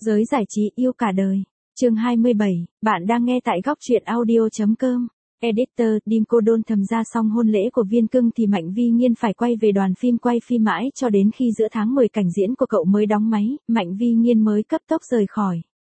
Giới giải trí yêu cả đời. Chương 27, bạn đang nghe tại góc truyện audio.com. Editor, Dim Cô Đôn thầm ra xong hôn lễ của Viên Cưng thì Mạnh Vi Nghiên phải quay về đoàn phim quay phim mãi cho đến khi giữa tháng 10 cảnh diễn của cậu mới đóng máy, Mạnh Vi Nghiên mới cấp tốc rời khỏi.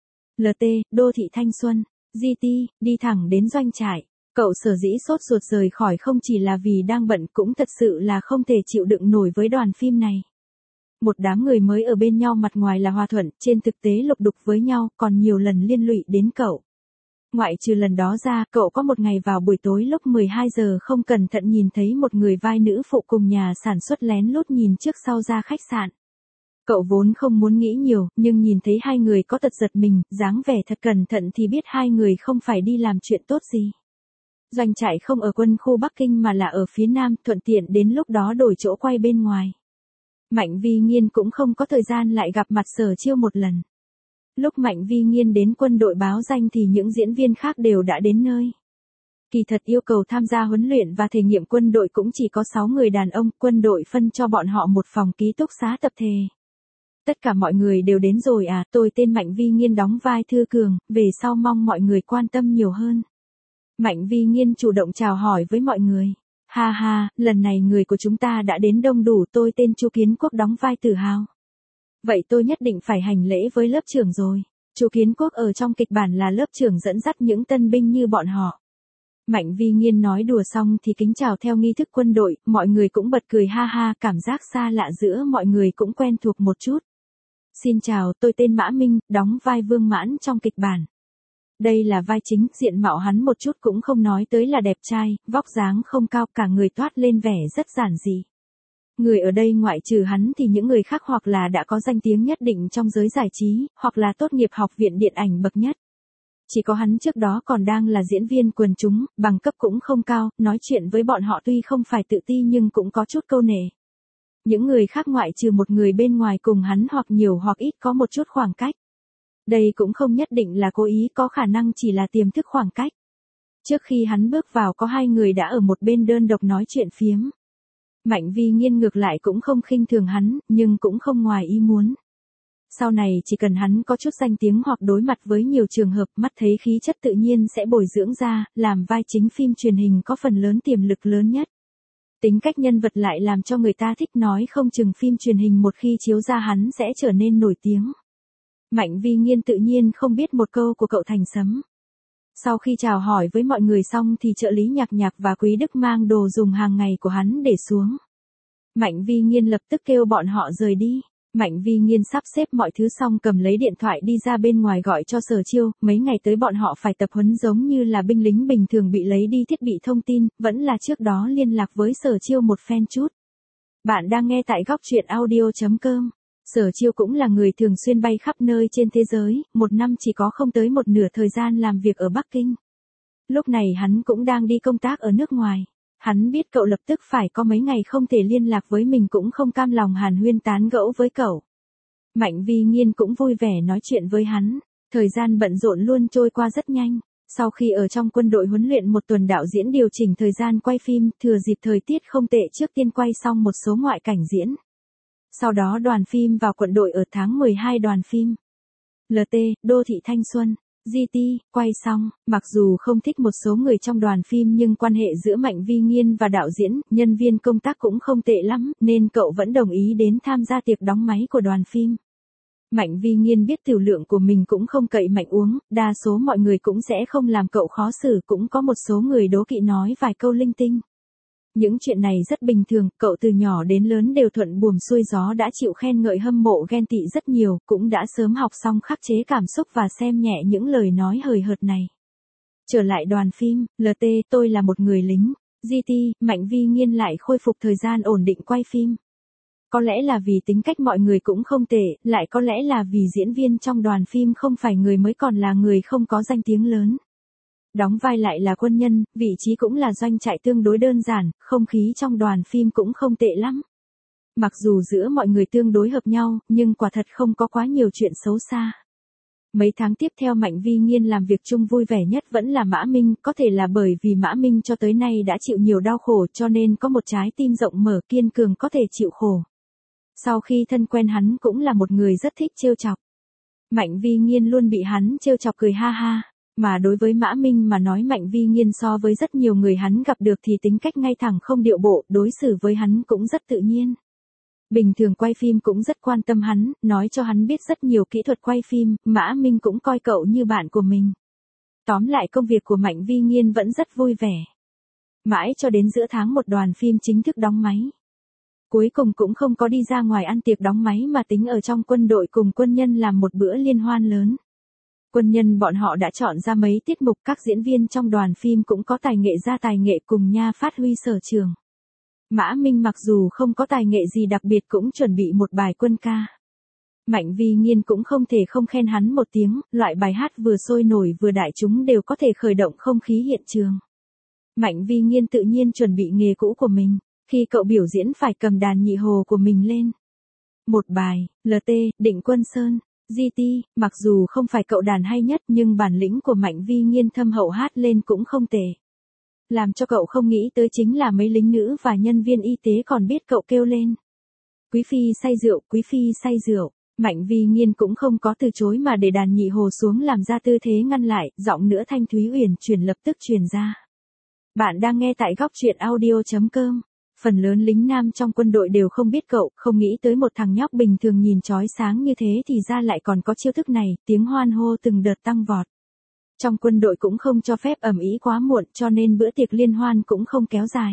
LT, đô thị thanh xuân, GT, đi thẳng đến doanh trại. Cậu sở dĩ sốt ruột rời khỏi không chỉ là vì đang bận, cũng thật sự là không thể chịu đựng nổi với đoàn phim này. Một đám người mới ở bên nhau, mặt ngoài là hòa thuận, trên thực tế lục đục với nhau, còn nhiều lần liên lụy đến cậu. Ngoại trừ lần đó ra, cậu có một ngày vào buổi tối lúc 12 giờ không cẩn thận nhìn thấy một người vai nữ phụ cùng nhà sản xuất lén lút nhìn trước sau ra khách sạn. Cậu vốn không muốn nghĩ nhiều, nhưng nhìn thấy hai người có tật giật mình, dáng vẻ thật cẩn thận thì biết hai người không phải đi làm chuyện tốt gì. Doanh trại không ở quân khu Bắc Kinh mà là ở phía Nam, thuận tiện đến lúc đó đổi chỗ quay bên ngoài. Mạnh Vi Nghiên cũng không có thời gian lại gặp mặt Sở Chiêu một lần. Lúc Mạnh Vi Nghiên đến quân đội báo danh thì những diễn viên khác đều đã đến nơi. Kỳ thật yêu cầu tham gia huấn luyện và thể nghiệm quân đội cũng chỉ có 6 người đàn ông, quân đội phân cho bọn họ một phòng ký túc xá tập thể. Tất cả mọi người đều đến rồi à, tôi tên Mạnh Vi Nghiên đóng vai Thư Cường, về sau mong mọi người quan tâm nhiều hơn. Mạnh Vi Nghiên chủ động chào hỏi với mọi người. Ha ha, lần này người của chúng ta đã đến đông đủ, tôi tên Chu Kiến Quốc đóng vai Tử Hào. Vậy tôi nhất định phải hành lễ với lớp trưởng rồi. Chu Kiến Quốc ở trong kịch bản là lớp trưởng dẫn dắt những tân binh như bọn họ. Mạnh Vi Nghiên nói đùa xong thì kính chào theo nghi thức quân đội, mọi người cũng bật cười ha ha, cảm giác xa lạ giữa mọi người cũng quen thuộc một chút. Xin chào, tôi tên Mã Minh, đóng vai Vương Mãn trong kịch bản. Đây là vai chính, diện mạo hắn một chút cũng không nói tới là đẹp trai, vóc dáng không cao, cả người toát lên vẻ rất giản dị. Người ở đây ngoại trừ hắn thì những người khác hoặc là đã có danh tiếng nhất định trong giới giải trí, hoặc là tốt nghiệp học viện điện ảnh bậc nhất. Chỉ có hắn trước đó còn đang là diễn viên quần chúng, bằng cấp cũng không cao, nói chuyện với bọn họ tuy không phải tự ti nhưng cũng có chút câu nệ. Những người khác ngoại trừ một người bên ngoài cùng hắn hoặc nhiều hoặc ít có một chút khoảng cách. Đây cũng không nhất định là cố ý, có khả năng chỉ là tiềm thức khoảng cách. Trước khi hắn bước vào có hai người đã ở một bên đơn độc nói chuyện phiếm. Mạnh Vi Nghiên ngược lại cũng không khinh thường hắn, nhưng cũng không ngoài ý muốn. Sau này chỉ cần hắn có chút danh tiếng hoặc đối mặt với nhiều trường hợp, mắt thấy khí chất tự nhiên sẽ bồi dưỡng ra, làm vai chính phim truyền hình có phần lớn tiềm lực lớn nhất. Tính cách nhân vật lại làm cho người ta thích, nói không chừng phim truyền hình một khi chiếu ra hắn sẽ trở nên nổi tiếng. Mạnh Vi Nghiên tự nhiên không biết một câu của cậu thành sấm. Sau khi chào hỏi với mọi người xong thì trợ lý Nhạc Nhạc và Quý Đức mang đồ dùng hàng ngày của hắn để xuống. Mạnh Vi Nghiên lập tức kêu bọn họ rời đi. Mạnh Vi Nghiên sắp xếp mọi thứ xong cầm lấy điện thoại đi ra bên ngoài gọi cho Sở Chiêu, mấy ngày tới bọn họ phải tập huấn giống như là binh lính bình thường bị lấy đi thiết bị thông tin, vẫn là trước đó liên lạc với Sở Chiêu một phen chút. Bạn đang nghe tại góc truyện audio.com. Sở Chiêu cũng là người thường xuyên bay khắp nơi trên thế giới, một năm chỉ có không tới một nửa thời gian làm việc ở Bắc Kinh. Lúc này hắn cũng đang đi công tác ở nước ngoài. Hắn biết cậu lập tức phải có mấy ngày không thể liên lạc với mình cũng không cam lòng hàn huyên tán gẫu với cậu. Mạnh Vi Nghiên cũng vui vẻ nói chuyện với hắn. Thời gian bận rộn luôn trôi qua rất nhanh. Sau khi ở trong quân đội huấn luyện một tuần, đạo diễn điều chỉnh thời gian quay phim, thừa dịp thời tiết không tệ trước tiên quay xong một số ngoại cảnh diễn. Sau đó đoàn phim vào quận đội ở tháng 12 đoàn phim. LT, đô thị thanh xuân, GT, quay xong, mặc dù không thích một số người trong đoàn phim nhưng quan hệ giữa Mạnh Vi Nghiên và đạo diễn, nhân viên công tác cũng không tệ lắm, nên cậu vẫn đồng ý đến tham gia tiệc đóng máy của đoàn phim. Mạnh Vi Nghiên biết tiểu lượng của mình cũng không cậy mạnh uống, đa số mọi người cũng sẽ không làm cậu khó xử, cũng có một số người đố kỵ nói vài câu linh tinh. Những chuyện này rất bình thường, cậu từ nhỏ đến lớn đều thuận buồm xuôi gió, đã chịu khen ngợi hâm mộ ghen tị rất nhiều, cũng đã sớm học xong khắc chế cảm xúc và xem nhẹ những lời nói hời hợt này. Trở lại đoàn phim, LT, tôi là một người lính. GT, Mạnh Vi Nghiên lại khôi phục thời gian ổn định quay phim. Có lẽ là vì tính cách mọi người cũng không tệ, lại có lẽ là vì diễn viên trong đoàn phim không phải người mới còn là người không có danh tiếng lớn. Đóng vai lại là quân nhân, vị trí cũng là doanh trại tương đối đơn giản, không khí trong đoàn phim cũng không tệ lắm. Mặc dù giữa mọi người tương đối hợp nhau, nhưng quả thật không có quá nhiều chuyện xấu xa. Mấy tháng tiếp theo Mạnh Vi Nghiên làm việc chung vui vẻ nhất vẫn là Mã Minh, có thể là bởi vì Mã Minh cho tới nay đã chịu nhiều đau khổ cho nên có một trái tim rộng mở kiên cường có thể chịu khổ. Sau khi thân quen hắn cũng là một người rất thích trêu chọc. Mạnh Vi Nghiên luôn bị hắn trêu chọc cười ha ha. Mà đối với Mã Minh mà nói Mạnh Vi Nghiên so với rất nhiều người hắn gặp được thì tính cách ngay thẳng không điệu bộ, đối xử với hắn cũng rất tự nhiên. Bình thường quay phim cũng rất quan tâm hắn, nói cho hắn biết rất nhiều kỹ thuật quay phim, Mã Minh cũng coi cậu như bạn của mình. Tóm lại công việc của Mạnh Vi Nghiên vẫn rất vui vẻ. Mãi cho đến giữa tháng một đoàn phim chính thức đóng máy. Cuối cùng cũng không có đi ra ngoài ăn tiệc đóng máy mà tính ở trong quân đội cùng quân nhân làm một bữa liên hoan lớn. Quân nhân bọn họ đã chọn ra mấy tiết mục, các diễn viên trong đoàn phim cũng có tài nghệ ra tài nghệ cùng nha phát huy sở trường. Mã Minh mặc dù không có tài nghệ gì đặc biệt cũng chuẩn bị một bài quân ca. Mạnh Vi Nghiên cũng không thể không khen hắn một tiếng, loại bài hát vừa sôi nổi vừa đại chúng đều có thể khởi động không khí hiện trường. Mạnh Vi Nghiên tự nhiên chuẩn bị nghề cũ của mình, khi cậu biểu diễn phải cầm đàn nhị hồ của mình lên. Một bài, LT, Định Quân Sơn, GT, mặc dù không phải cậu đàn hay nhất nhưng bản lĩnh của Mạnh Vi Nghiên thâm hậu hát lên cũng không tệ. Làm cho cậu không nghĩ tới chính là mấy lính nữ và nhân viên y tế còn biết cậu kêu lên. Quý phi say rượu, quý phi say rượu. Mạnh Vi Nghiên cũng không có từ chối mà để đàn nhị hồ xuống làm ra tư thế ngăn lại, giọng nữa thanh thúy uyển chuyển lập tức truyền ra. Bạn đang nghe tại góc truyện audio.com. Phần lớn lính nam trong quân đội đều không biết cậu, không nghĩ tới một thằng nhóc bình thường nhìn chói sáng như thế thì ra lại còn có chiêu thức này, tiếng hoan hô từng đợt tăng vọt. Trong quân đội cũng không cho phép ầm ĩ quá muộn cho nên bữa tiệc liên hoan cũng không kéo dài.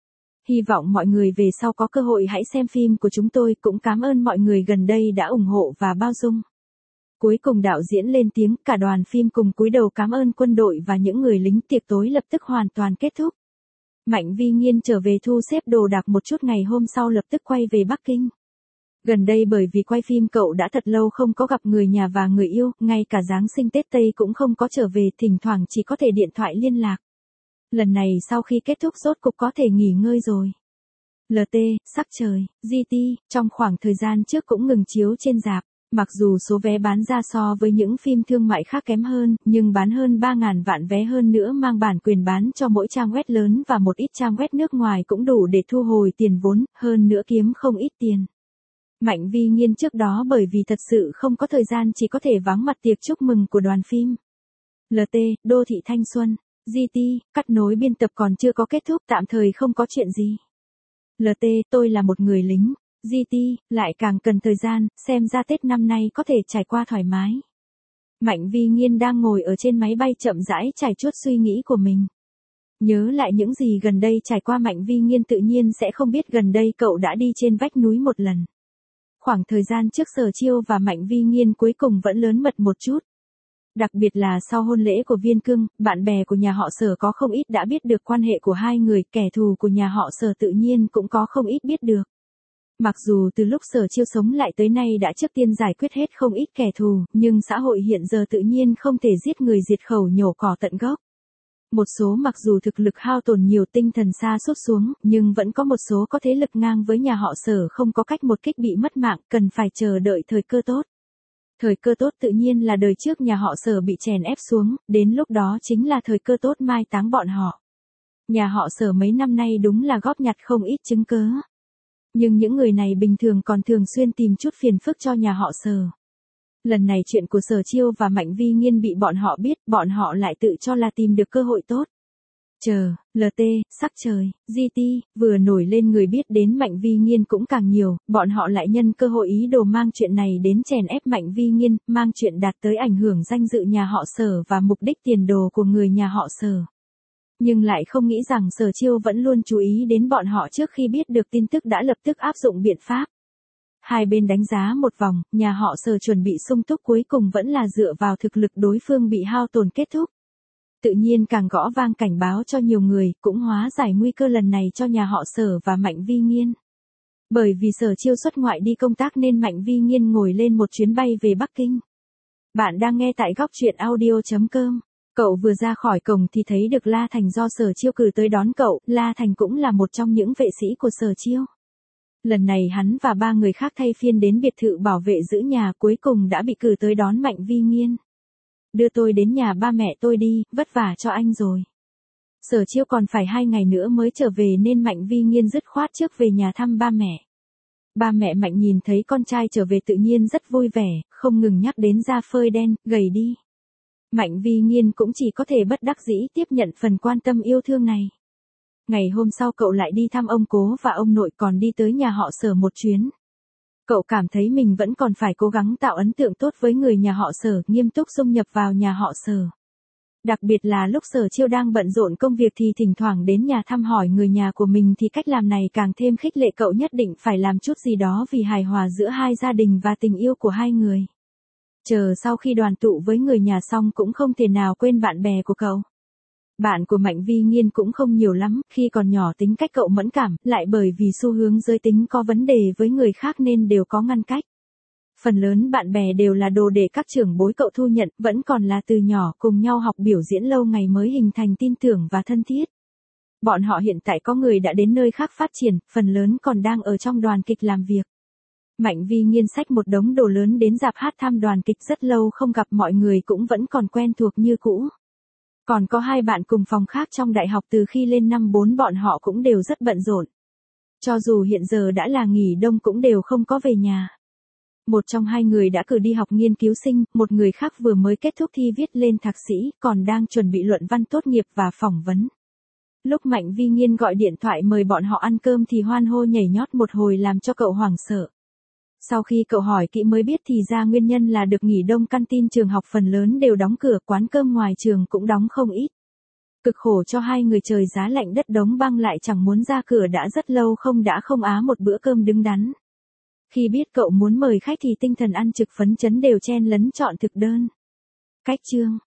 Hy vọng mọi người về sau có cơ hội hãy xem phim của chúng tôi, cũng cảm ơn mọi người gần đây đã ủng hộ và bao dung. Cuối cùng đạo diễn lên tiếng, cả đoàn phim cùng cúi đầu cảm ơn quân đội và những người lính, tiệc tối lập tức hoàn toàn kết thúc. Mạnh Vi Nghiên trở về thu xếp đồ đạc một chút, ngày hôm sau lập tức quay về Bắc Kinh. Gần đây bởi vì quay phim cậu đã thật lâu không có gặp người nhà và người yêu, ngay cả Giáng sinh Tết Tây cũng không có trở về, thỉnh thoảng chỉ có thể điện thoại liên lạc. Lần này sau khi kết thúc rốt cục có thể nghỉ ngơi rồi. LT, Sắc Trời, GT, trong khoảng thời gian trước cũng ngừng chiếu trên rạp. Mặc dù số vé bán ra so với những phim thương mại khác kém hơn, nhưng bán hơn 3.000 vạn vé hơn nữa, mang bản quyền bán cho mỗi trang web lớn và một ít trang web nước ngoài cũng đủ để thu hồi tiền vốn, hơn nữa kiếm không ít tiền. Mạnh Vi Nghiên trước đó bởi vì thật sự không có thời gian chỉ có thể vắng mặt tiệc chúc mừng của đoàn phim. LT, Đô thị Thanh Xuân, GT, cắt nối biên tập còn chưa có kết thúc, tạm thời không có chuyện gì. LT, tôi là một người lính. GT, lại càng cần thời gian, xem ra Tết năm nay có thể trải qua thoải mái. Mạnh Vi Nghiên đang ngồi ở trên máy bay chậm rãi trải chuốt suy nghĩ của mình. Nhớ lại những gì gần đây trải qua, Mạnh Vi Nghiên tự nhiên sẽ không biết gần đây cậu đã đi trên vách núi một lần. Khoảng thời gian trước Sở Chiêu và Mạnh Vi Nghiên cuối cùng vẫn lớn mật một chút. Đặc biệt là sau hôn lễ của Viên Cương, bạn bè của nhà họ Sở có không ít đã biết được quan hệ của hai người, kẻ thù của nhà họ Sở tự nhiên cũng có không ít biết được. Mặc dù từ lúc Sở Chiêu sống lại tới nay đã trước tiên giải quyết hết không ít kẻ thù, nhưng xã hội hiện giờ tự nhiên không thể giết người diệt khẩu nhổ cỏ tận gốc. Một số mặc dù thực lực hao tổn nhiều, tinh thần sa sút xuống, nhưng vẫn có một số có thế lực ngang với nhà họ Sở không có cách một kích bị mất mạng, cần phải chờ đợi thời cơ tốt. Thời cơ tốt tự nhiên là đời trước nhà họ Sở bị chèn ép xuống, đến lúc đó chính là thời cơ tốt mai táng bọn họ. Nhà họ Sở mấy năm nay đúng là góp nhặt không ít chứng cớ. Nhưng những người này bình thường còn thường xuyên tìm chút phiền phức cho nhà họ Sở. Lần này chuyện của Sở Chiêu và Mạnh Vi Nghiên bị bọn họ biết, bọn họ lại tự cho là tìm được cơ hội tốt. Chờ, LT, Sắc Trời, GT, vừa nổi lên người biết đến Mạnh Vi Nghiên cũng càng nhiều, bọn họ lại nhân cơ hội ý đồ mang chuyện này đến chèn ép Mạnh Vi Nghiên, mang chuyện đạt tới ảnh hưởng danh dự nhà họ Sở và mục đích tiền đồ của người nhà họ Sở. Nhưng lại không nghĩ rằng Sở Chiêu vẫn luôn chú ý đến bọn họ, trước khi biết được tin tức đã lập tức áp dụng biện pháp. Hai bên đánh giá một vòng, nhà họ Sở chuẩn bị sung túc, cuối cùng vẫn là dựa vào thực lực đối phương bị hao tổn kết thúc. Tự nhiên càng gõ vang cảnh báo cho nhiều người, cũng hóa giải nguy cơ lần này cho nhà họ Sở và Mạnh Vi Nghiên. Bởi vì Sở Chiêu xuất ngoại đi công tác nên Mạnh Vi Nghiên ngồi lên một chuyến bay về Bắc Kinh. Bạn đang nghe tại góc truyện audio.com. Cậu vừa ra khỏi cổng thì thấy được La Thành do Sở Chiêu cử tới đón cậu, La Thành cũng là một trong những vệ sĩ của Sở Chiêu. Lần này hắn và 3 người khác thay phiên đến biệt thự bảo vệ giữ nhà, cuối cùng đã bị cử tới đón Mạnh Vi Nghiên. Đưa tôi đến nhà ba mẹ tôi đi, vất vả cho anh rồi. Sở Chiêu còn phải 2 ngày nữa mới trở về nên Mạnh Vi Nghiên dứt khoát trước về nhà thăm ba mẹ. Ba mẹ Mạnh nhìn thấy con trai trở về tự nhiên rất vui vẻ, không ngừng nhắc đến da phơi đen, gầy đi. Mạnh Vi Nghiên cũng chỉ có thể bất đắc dĩ tiếp nhận phần quan tâm yêu thương này. Ngày hôm sau cậu lại đi thăm ông cố và ông nội, còn đi tới nhà họ Sở một chuyến. Cậu cảm thấy mình vẫn còn phải cố gắng tạo ấn tượng tốt với người nhà họ Sở, nghiêm túc xung nhập vào nhà họ Sở. Đặc biệt là lúc Sở Chiêu đang bận rộn công việc thì thỉnh thoảng đến nhà thăm hỏi người nhà của mình, thì cách làm này càng thêm khích lệ cậu nhất định phải làm chút gì đó vì hài hòa giữa hai gia đình và tình yêu của hai người. Chờ sau khi đoàn tụ với người nhà xong cũng không thể nào quên bạn bè của cậu. Bạn của Mạnh Vi Nghiên cũng không nhiều lắm, khi còn nhỏ tính cách cậu mẫn cảm, lại bởi vì xu hướng giới tính có vấn đề với người khác nên đều có ngăn cách. Phần lớn bạn bè đều là đồ để các trưởng bối cậu thu nhận, vẫn còn là từ nhỏ cùng nhau học biểu diễn lâu ngày mới hình thành tin tưởng và thân thiết. Bọn họ hiện tại có người đã đến nơi khác phát triển, phần lớn còn đang ở trong đoàn kịch làm việc. Mạnh Vi Nghiên xách một đống đồ lớn đến rạp hát thăm đoàn kịch, rất lâu không gặp mọi người cũng vẫn còn quen thuộc như cũ. Còn có hai bạn cùng phòng khác trong đại học từ khi lên năm 4 bọn họ cũng đều rất bận rộn. Cho dù hiện giờ đã là nghỉ đông cũng đều không có về nhà. Một trong hai người đã cử đi học nghiên cứu sinh, một người khác vừa mới kết thúc thi viết lên thạc sĩ, còn đang chuẩn bị luận văn tốt nghiệp và phỏng vấn. Lúc Mạnh Vi Nghiên gọi điện thoại mời bọn họ ăn cơm thì hoan hô nhảy nhót một hồi làm cho cậu hoảng sợ. Sau khi cậu hỏi kỹ mới biết thì ra nguyên nhân là được nghỉ đông, canteen trường học phần lớn đều đóng cửa, quán cơm ngoài trường cũng đóng không ít. Cực khổ cho hai người, trời giá lạnh đất đóng băng lại chẳng muốn ra cửa, đã rất lâu không á một bữa cơm đứng đắn. Khi biết cậu muốn mời khách thì tinh thần ăn trực phấn chấn, đều chen lấn chọn thực đơn. Cách chương